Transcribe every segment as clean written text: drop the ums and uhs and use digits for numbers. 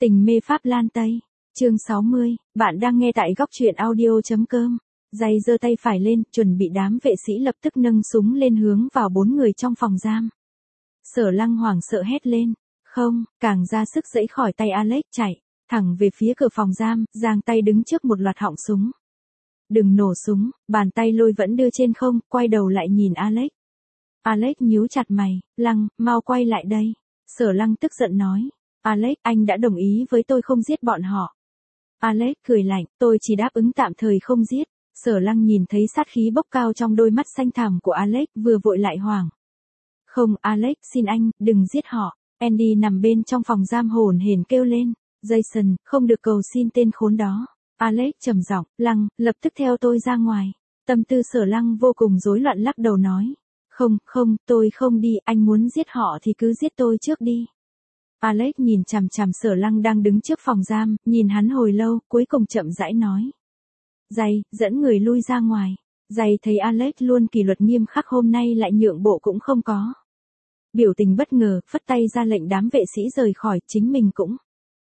Tình mê Pháp Lan Tây. Chương 60, bạn đang nghe tại góc truyện audio.com. Giày giơ tay phải lên, chuẩn bị đám vệ sĩ lập tức nâng súng lên hướng vào 4 người trong phòng giam. Sở Lăng hoảng sợ hét lên. Không, càng ra sức giãy khỏi tay Alex chạy, thẳng về phía cửa phòng giam, giang tay đứng trước một loạt họng súng. Đừng nổ súng, bàn tay lôi vẫn đưa trên không, quay đầu lại nhìn Alex. Alex nhíu chặt mày, Lăng, mau quay lại đây. Sở Lăng tức giận nói. Alex, anh đã đồng ý với tôi không giết bọn họ. Alex cười lạnh, tôi chỉ đáp ứng tạm thời không giết. Sở Lăng nhìn thấy sát khí bốc cao trong đôi mắt xanh thẳm của Alex, vừa vội lại hoảng. Không, Alex, xin anh, đừng giết họ. Andy nằm bên trong phòng giam hổn hển kêu lên. Jason, không được cầu xin tên khốn đó. Alex trầm giọng, Lăng, lập tức theo tôi ra ngoài. Tâm tư Sở Lăng vô cùng rối loạn lắc đầu nói. Không, tôi không đi, anh muốn giết họ thì cứ giết tôi trước đi. Alex nhìn chằm chằm Sở Lăng đang đứng trước phòng giam, nhìn hắn hồi lâu, cuối cùng chậm rãi nói. Giày, dẫn người lui ra ngoài. Giày thấy Alex luôn kỷ luật nghiêm khắc hôm nay lại nhượng bộ cũng không có. Biểu tình bất ngờ, phất tay ra lệnh đám vệ sĩ rời khỏi, chính mình cũng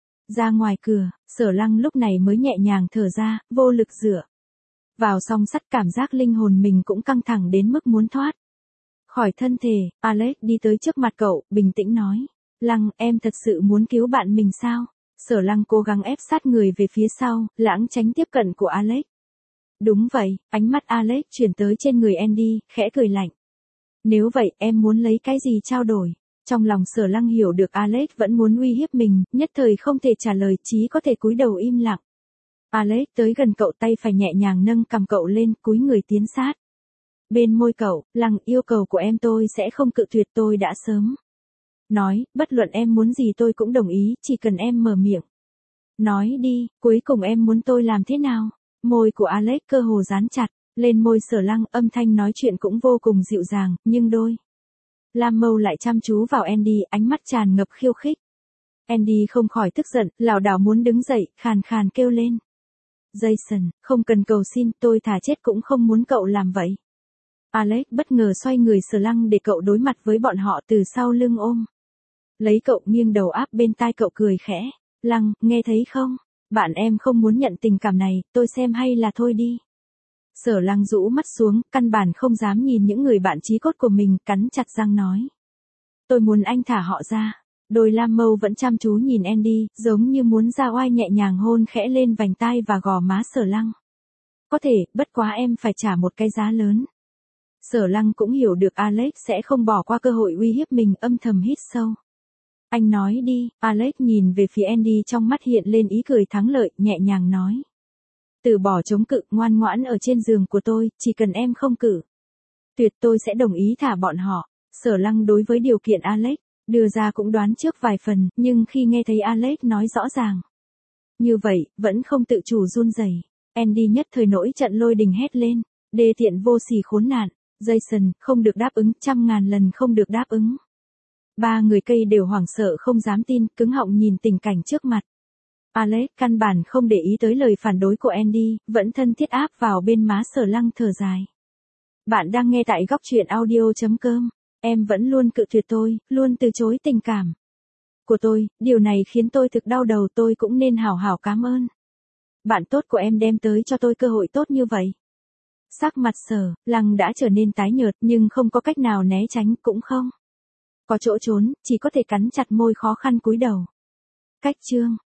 ra ngoài cửa. Sở Lăng lúc này mới nhẹ nhàng thở ra, vô lực dựa vào song sắt, cảm giác linh hồn mình cũng căng thẳng đến mức muốn thoát khỏi thân thể. Alex đi tới trước mặt cậu, bình tĩnh nói. Lăng, em thật sự muốn cứu bạn mình sao? Sở Lăng cố gắng ép sát người về phía sau, lãng tránh tiếp cận của Alex. Đúng vậy, ánh mắt Alex chuyển tới trên người Andy, khẽ cười lạnh. Nếu vậy, em muốn lấy cái gì trao đổi? Trong lòng Sở Lăng hiểu được Alex vẫn muốn uy hiếp mình, nhất thời không thể trả lời, chỉ có thể cúi đầu im lặng. Alex tới gần cậu, tay phải nhẹ nhàng nâng cằm cậu lên, cúi người tiến sát bên môi cậu. Lăng, yêu cầu của em tôi sẽ không cự tuyệt, tôi đã sớm nói, bất luận em muốn gì tôi cũng đồng ý, chỉ cần em mở miệng. Nói đi, cuối cùng em muốn tôi làm thế nào? Môi của Alex cơ hồ dán chặt lên môi Sở Lăng, âm thanh nói chuyện cũng vô cùng dịu dàng, nhưng đôi lam mâu lại chăm chú vào Andy, ánh mắt tràn ngập khiêu khích. Andy không khỏi tức giận, lảo đảo muốn đứng dậy, khàn khàn kêu lên. Jason, không cần cầu xin, tôi thà chết cũng không muốn cậu làm vậy. Alex bất ngờ xoay người Sở Lăng để cậu đối mặt với bọn họ, từ sau lưng ôm lấy cậu, nghiêng đầu áp bên tai cậu, cười khẽ. Lăng, nghe thấy không? Bạn em không muốn nhận tình cảm này, tôi xem hay là thôi đi. Sở Lăng rũ mắt xuống, căn bản không dám nhìn những người bạn chí cốt của mình, cắn chặt răng nói. Tôi muốn anh thả họ ra. Đôi lam mâu vẫn chăm chú nhìn Andy, giống như muốn ra oai, nhẹ nhàng hôn khẽ lên vành tai và gò má Sở Lăng. Có thể, bất quá em phải trả một cái giá lớn. Sở Lăng cũng hiểu được Alex sẽ không bỏ qua cơ hội uy hiếp mình, âm thầm hít sâu. Anh nói đi. Alex nhìn về phía Andy, trong mắt hiện lên ý cười thắng lợi, nhẹ nhàng nói. Từ bỏ chống cự, ngoan ngoãn ở trên giường của tôi, chỉ cần em không cự tuyệt tôi sẽ đồng ý thả bọn họ. Sở Lăng đối với điều kiện Alex đưa ra cũng đoán trước vài phần, nhưng khi nghe thấy Alex nói rõ ràng như vậy, vẫn không tự chủ run rẩy. Andy nhất thời nổi trận lôi đình hét lên. Đê tiện vô sỉ khốn nạn. Jason, không được đáp ứng, 100.000 lần không được đáp ứng. Ba người cây đều hoảng sợ không dám tin, cứng họng nhìn tình cảnh trước mặt. Alex căn bản không để ý tới lời phản đối của Andy, vẫn thân thiết áp vào bên má Sở Lăng, thở dài. Bạn đang nghe tại góc truyện audio.com. Em vẫn luôn cự tuyệt tôi, luôn từ chối tình cảm của tôi, điều này khiến tôi thực đau đầu, tôi cũng nên hảo hảo cảm ơn bạn tốt của em đem tới cho tôi cơ hội tốt như vậy. Sắc mặt Sở Lăng đã trở nên tái nhợt, nhưng không có cách nào né tránh, cũng không có chỗ trốn, chỉ có thể cắn chặt môi khó khăn cúi đầu. Cách chương